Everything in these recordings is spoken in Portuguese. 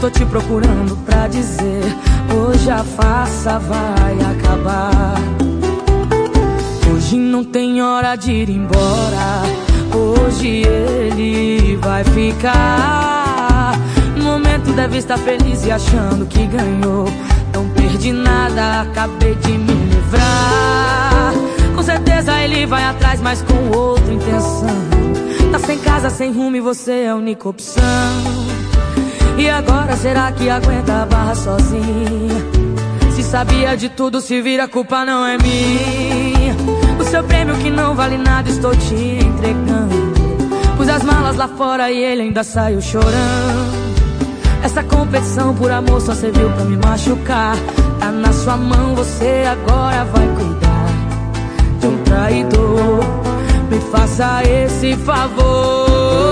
tô te procurando pra dizer: hoje a farsa vai acabar. Hoje não tem hora de ir embora, hoje ele vai ficar. No momento deve estar feliz e achando que ganhou. Não perdi nada, acabei de me livrar. Com certeza ele vai atrás, mas com outra intenção. Tá sem casa, sem rumo e você é a única opção. E agora será que aguenta a barra sozinha? Se sabia de tudo, se vira, a culpa não é minha. O seu prêmio que não vale nada estou te entregando. Pus as malas lá fora e ele ainda saiu chorando. Essa competição por amor só serviu pra me machucar. Tá na sua mão, você agora vai cuidar de um traidor. Me faça esse favor.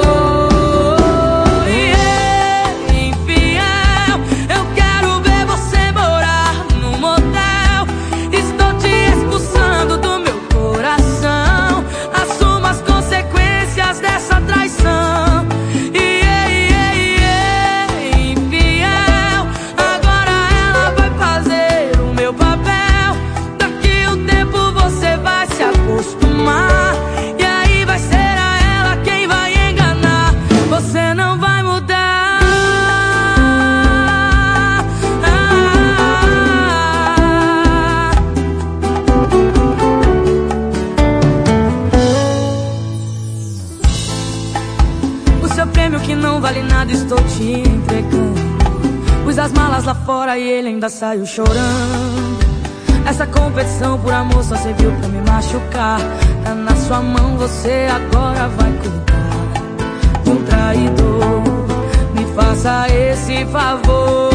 Seu prêmio que não vale nada estou te entregando. Pus as malas lá fora e ele ainda saiu chorando. Essa competição por amor só serviu pra me machucar. Tá na sua mão, você agora vai cuidar de um traidor. Me faça esse favor.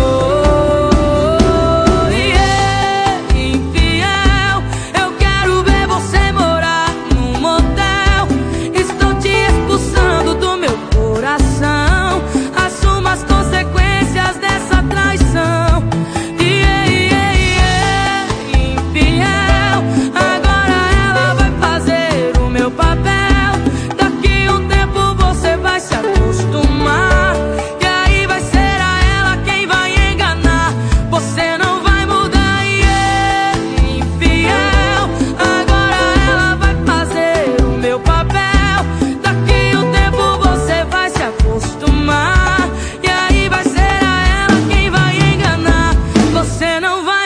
Assuma as consequências dessa traição. Infiel, agora ela vai fazer o meu papel. Daqui um tempo você vai se acostumar. E aí vai ser a ela quem vai enganar. Você não vai mudar. Infiel, agora ela vai fazer o meu papel. Daqui um tempo você vai se acostumar. E aí vai ser a ela quem vai enganar. Você não vai